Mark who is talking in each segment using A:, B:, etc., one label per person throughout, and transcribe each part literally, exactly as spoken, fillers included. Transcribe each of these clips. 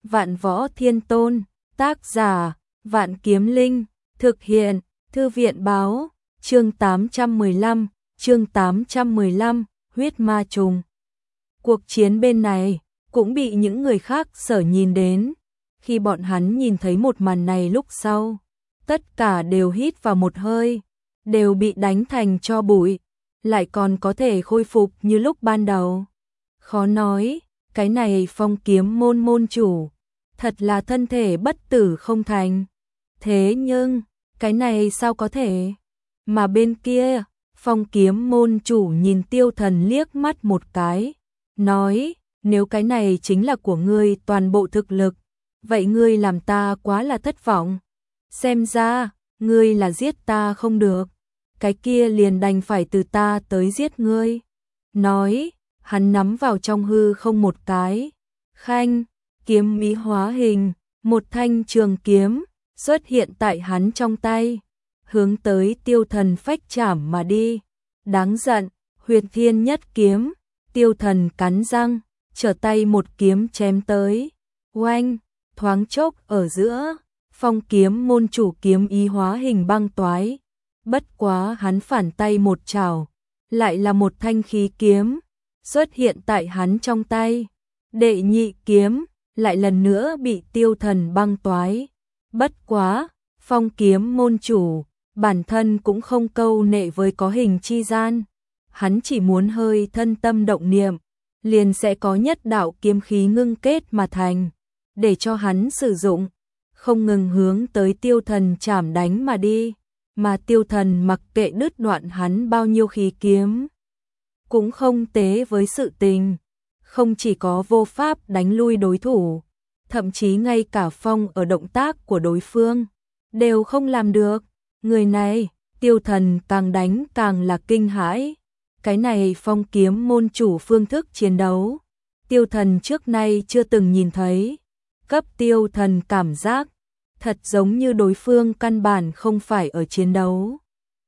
A: Vạn Võ Thiên Tôn, tác giả, Vạn Kiếm Linh, thực hiện, Thư viện báo, chương tám trăm mười lăm, chương tám trăm mười lăm, huyết ma trùng. Cuộc chiến bên này cũng bị những người khác sở nhìn đến. Khi bọn hắn nhìn thấy một màn này lúc sau, tất cả đều hít vào một hơi, đều bị đánh thành tro bụi, lại còn có thể khôi phục như lúc ban đầu. Khó nói, cái này Phong Kiếm môn môn chủ, thật là thân thể bất tử không thành. Thế nhưng, cái này sao có thể? Mà bên kia, Phong Kiếm môn chủ nhìn Tiêu Thần liếc mắt một cái, nói, nếu cái này chính là của ngươi toàn bộ thực lực, vậy ngươi làm ta quá là thất vọng. Xem ra, ngươi là giết ta không được, cái kia liền đành phải từ ta tới giết ngươi. Nói, hắn nắm vào trong hư không một cái, khanh, kiếm ý hóa hình, một thanh trường kiếm xuất hiện tại hắn trong tay, hướng tới Tiêu Thần phách chảm mà đi. Đáng giận, Huyệt Thiên Nhất Kiếm. Tiêu Thần cắn răng, trở tay một kiếm chém tới. Oanh, thoáng chốc ở giữa, Phong Kiếm môn chủ kiếm ý hóa hình băng toái. Bất quá hắn phản tay một chảo, lại là một thanh khí kiếm xuất hiện tại hắn trong tay. Đệ nhị kiếm lại lần nữa bị Tiêu Thần băng toái. Bất quá, Phong Kiếm môn chủ bản thân cũng không câu nệ với có hình chi gian, hắn chỉ muốn hơi thân tâm động niệm, liền sẽ có nhất đạo kiếm khí ngưng kết mà thành, để cho hắn sử dụng, không ngừng hướng tới Tiêu Thần chảm đánh mà đi, mà Tiêu Thần mặc kệ đứt đoạn hắn bao nhiêu khí kiếm, cũng không tế với sự tình, không chỉ có vô pháp đánh lui đối thủ, thậm chí ngay cả phong ở động tác của đối phương đều không làm được. Người này, Tiêu Thần càng đánh càng là kinh hãi. Cái này Phong Kiếm môn chủ phương thức chiến đấu, Tiêu Thần trước nay chưa từng nhìn thấy. Cấp Tiêu Thần cảm giác, thật giống như đối phương căn bản không phải ở chiến đấu,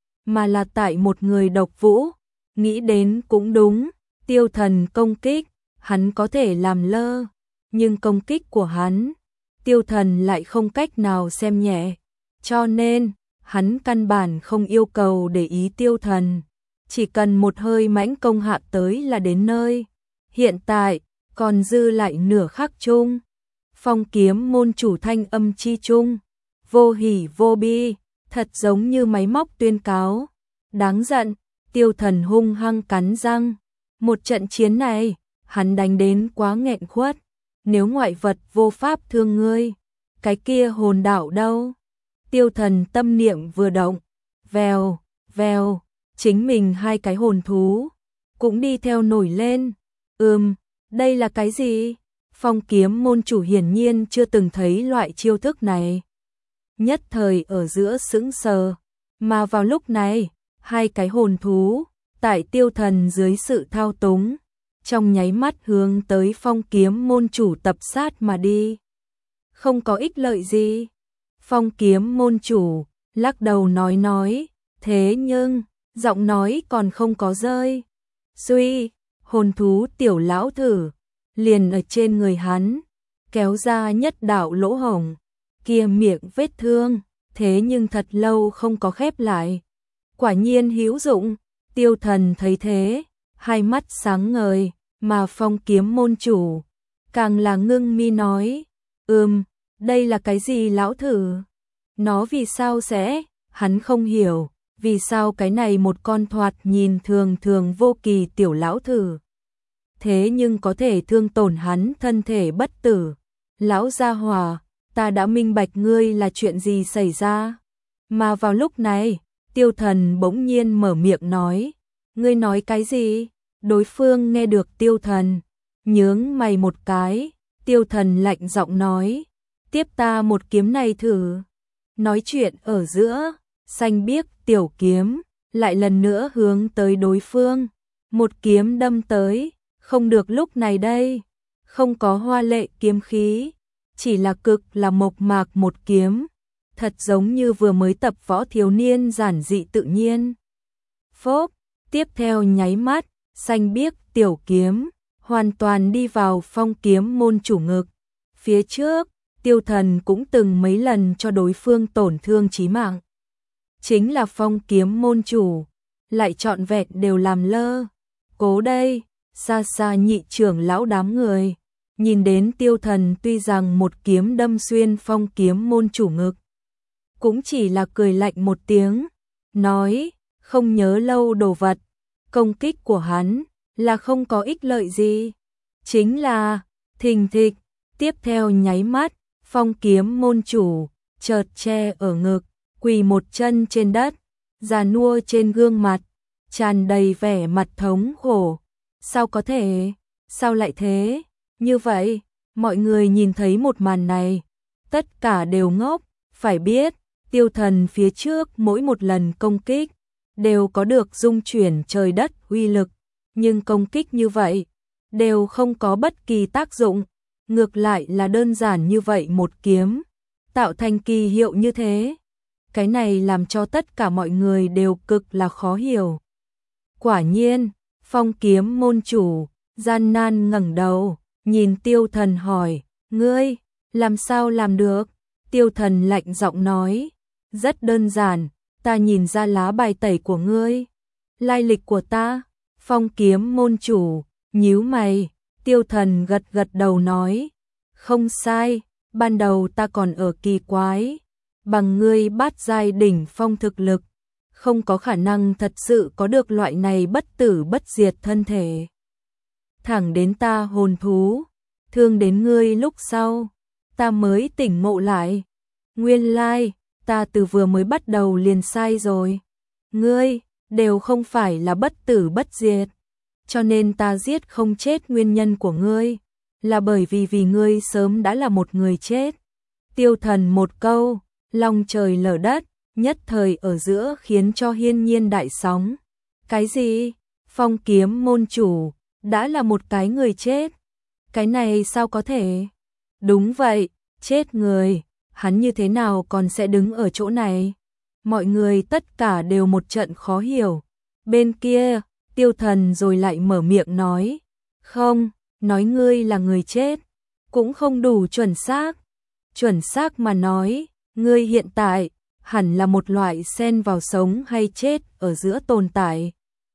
A: mà là tại một người độc vũ. Nghĩ đến cũng đúng, Tiêu Thần công kích, hắn có thể làm lơ, nhưng công kích của hắn, Tiêu Thần lại không cách nào xem nhẹ. Cho nên, hắn căn bản không yêu cầu để ý Tiêu Thần, chỉ cần một hơi mãnh công hạ tới là đến nơi. Hiện tại, còn dư lại nửa khắc chung. Phong Kiếm môn chủ thanh âm chi chung, vô hỉ vô bi, thật giống như máy móc tuyên cáo. Đáng giận, Tiêu Thần hung hăng cắn răng. Một trận chiến này, hắn đánh đến quá nghẹn khuất. Nếu ngoại vật vô pháp thương ngươi, cái kia hồn đạo đâu? Tiêu Thần tâm niệm vừa động, vèo, vèo, chính mình hai cái hồn thú cũng đi theo nổi lên. Ừm, đây là cái gì? Phong Kiếm môn chủ hiển nhiên chưa từng thấy loại chiêu thức này. Nhất thời ở giữa sững sờ, mà vào lúc này, hai cái hồn thú tại Tiêu Thần dưới sự thao túng, trong nháy mắt hướng tới Phong Kiếm môn chủ tập sát mà đi. Không có ích lợi gì. Phong Kiếm môn chủ lắc đầu nói nói, thế nhưng, giọng nói còn không có rơi. Suy, hồn thú tiểu lão thử, liền ở trên người hắn, kéo ra nhất đạo lỗ hổng, kia miệng vết thương, thế nhưng thật lâu không có khép lại. Quả nhiên hữu dụng. Tiêu Thần thấy thế, hai mắt sáng ngời, mà Phong Kiếm môn chủ càng là ngưng mi nói, ừm, đây là cái gì lão thử? Nó vì sao sẽ? Hắn không hiểu, vì sao cái này một con thoạt nhìn thường thường vô kỳ tiểu lão thử, thế nhưng có thể thương tổn hắn thân thể bất tử. Lão gia hỏa, ta đã minh bạch ngươi là chuyện gì xảy ra. Mà vào lúc này, Tiêu Thần bỗng nhiên mở miệng nói, ngươi nói cái gì? Đối phương nghe được Tiêu Thần, nhướng mày một cái. Tiêu Thần lạnh giọng nói, tiếp ta một kiếm này thử. Nói chuyện ở giữa, xanh biếc tiểu kiếm lại lần nữa hướng tới đối phương, một kiếm đâm tới. Không được, lúc này đây không có hoa lệ kiếm khí, chỉ là cực là mộc mạc một kiếm, thật giống như vừa mới tập võ thiếu niên giản dị tự nhiên. Phốp, tiếp theo nháy mắt, xanh biếc tiểu kiếm hoàn toàn đi vào Phong Kiếm môn chủ ngực, Phía trước, Tiêu Thần cũng từng mấy lần cho đối phương tổn thương chí mạng. Chính là Phong Kiếm môn chủ, lại trọn vẹn đều làm lơ. Cố đây, xa xa nhị trưởng lão đám người, nhìn đến Tiêu Thần tuy rằng một kiếm đâm xuyên Phong Kiếm môn chủ ngực, cũng chỉ là cười lạnh một tiếng, nói, không nhớ lâu đồ vật, công kích của hắn là không có ích lợi gì. Chính là, thình thịch, tiếp theo nháy mắt, Phong Kiếm môn chủ, chợt che ở ngực, quỳ một chân trên đất, già nua trên gương mặt, tràn đầy vẻ mặt thống khổ. Sao có thể, sao lại thế, như vậy, mọi người nhìn thấy một màn này, tất cả đều ngốc, phải biết, Tiêu Thần phía trước mỗi một lần công kích, đều có được dung chuyển trời đất uy lực, nhưng công kích như vậy, đều không có bất kỳ tác dụng, ngược lại là đơn giản như vậy một kiếm, tạo thành kỳ hiệu như thế. Cái này làm cho tất cả mọi người đều cực là khó hiểu. Quả nhiên, Phong Kiếm môn chủ, gian nan ngẩng đầu, nhìn Tiêu Thần hỏi, ngươi, làm sao làm được? Tiêu Thần lạnh giọng nói, rất đơn giản, ta nhìn ra lá bài tẩy của ngươi. Lai lịch của ta, Phong Kiếm môn chủ, nhíu mày, Tiêu Thần gật gật đầu nói, không sai, ban đầu ta còn ở kỳ quái, bằng ngươi bát giai đỉnh phong thực lực, không có khả năng thật sự có được loại này bất tử bất diệt thân thể. Thẳng đến ta hồn thú, thương đến ngươi lúc sau, ta mới tỉnh ngộ lại. Nguyên lai, ta từ vừa mới bắt đầu liền sai rồi. Ngươi, đều không phải là bất tử bất diệt. Cho nên ta giết không chết nguyên nhân của ngươi, là bởi vì vì ngươi sớm đã là một người chết. Tiêu Thần một câu, long trời lở đất, nhất thời ở giữa khiến cho hiên nhiên đại sóng. Cái gì? Phong Kiếm môn chủ, đã là một cái người chết. Cái này sao có thể? Đúng vậy, chết người, hắn như thế nào còn sẽ đứng ở chỗ này? Mọi người tất cả đều một trận khó hiểu. Bên kia, Tiêu Thần rồi lại mở miệng nói, không, nói ngươi là người chết, cũng không đủ chuẩn xác. Chuẩn xác mà nói, ngươi hiện tại, hẳn là một loại xen vào sống hay chết ở giữa tồn tại.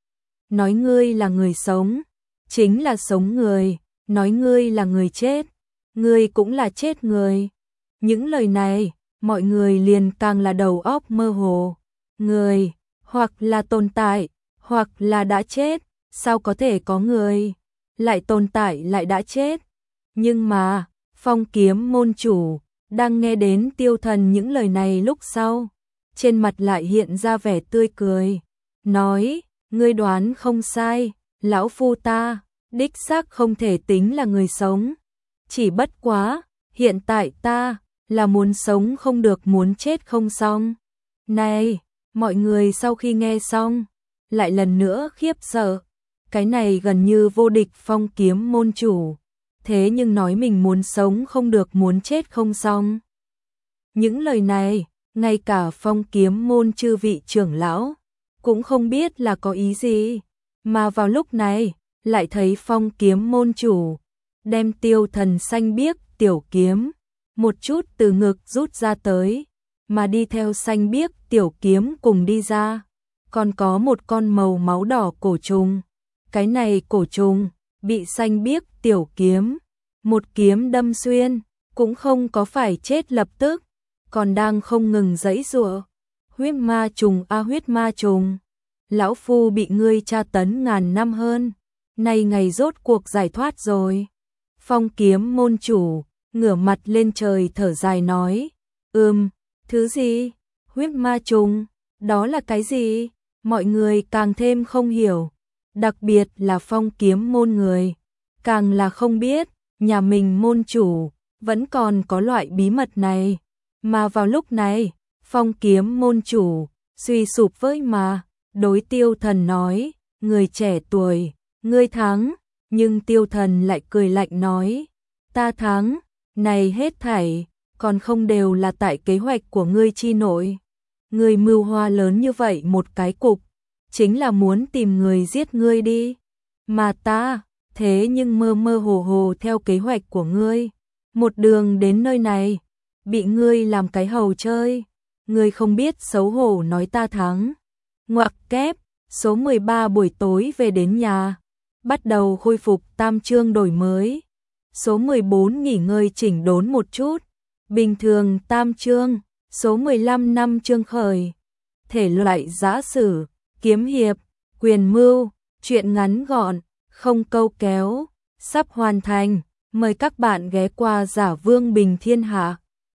A: Nói ngươi là người sống, chính là sống người, nói ngươi là người chết, ngươi cũng là chết người. Những lời này, mọi người liền càng là đầu óc mơ hồ. Người, hoặc là tồn tại, hoặc là đã chết, sao có thể có người, lại tồn tại lại đã chết. Nhưng mà, Phong Kiếm môn chủ, đang nghe đến Tiêu Thần những lời này lúc sau, trên mặt lại hiện ra vẻ tươi cười, nói, ngươi đoán không sai, lão phu ta, đích xác không thể tính là người sống. Chỉ bất quá, hiện tại ta, là muốn sống không được muốn chết không xong. Này, mọi người sau khi nghe xong, lại lần nữa khiếp sợ, cái này gần như vô địch Phong Kiếm môn chủ, thế nhưng nói mình muốn sống không được muốn chết không xong. Những lời này, ngay cả Phong Kiếm môn chư vị trưởng lão, cũng không biết là có ý gì, mà vào lúc này, lại thấy Phong Kiếm môn chủ, đem Tiêu Thần xanh biếc tiểu kiếm, một chút từ ngực rút ra tới, mà đi theo xanh biếc tiểu kiếm cùng đi ra, còn có một con màu máu đỏ cổ trùng. Cái này cổ trùng, bị xanh biếc tiểu kiếm, một kiếm đâm xuyên, cũng không có phải chết lập tức, còn đang không ngừng giãy giụa. Huyết ma trùng a huyết ma trùng, lão phu bị ngươi tra tấn ngàn năm hơn, nay ngày rốt cuộc giải thoát rồi. Phong Kiếm môn chủ, ngửa mặt lên trời thở dài nói, ừm, thứ gì? Huyết ma trùng, đó là cái gì? Mọi người càng thêm không hiểu, đặc biệt là Phong Kiếm môn người, càng là không biết, nhà mình môn chủ, vẫn còn có loại bí mật này. Mà vào lúc này, Phong Kiếm môn chủ, suy sụp với mà, đối Tiêu Thần nói, người trẻ tuổi, ngươi thắng, nhưng Tiêu Thần lại cười lạnh nói, ta thắng, này hết thảy, còn không đều là tại kế hoạch của ngươi chi nội. Ngươi mưu hoa lớn như vậy một cái cục, chính là muốn tìm người giết ngươi đi. Mà ta, thế nhưng mơ mơ hồ hồ theo kế hoạch của ngươi, Một đường đến nơi này, bị ngươi làm cái hầu chơi, ngươi không biết xấu hổ nói ta thắng. Ngoặc kép, số mười ba buổi tối về đến nhà, bắt đầu khôi phục tam chương đổi mới. Số mười bốn nghỉ ngơi chỉnh đốn một chút, bình thường tam chương, số mười lăm năm chương khởi. Thể loại giã sử, kiếm hiệp, quyền mưu, truyện ngắn gọn, không câu kéo, sắp hoàn thành. Mời các bạn ghé qua Giả Vương Bình Thiên Hạ.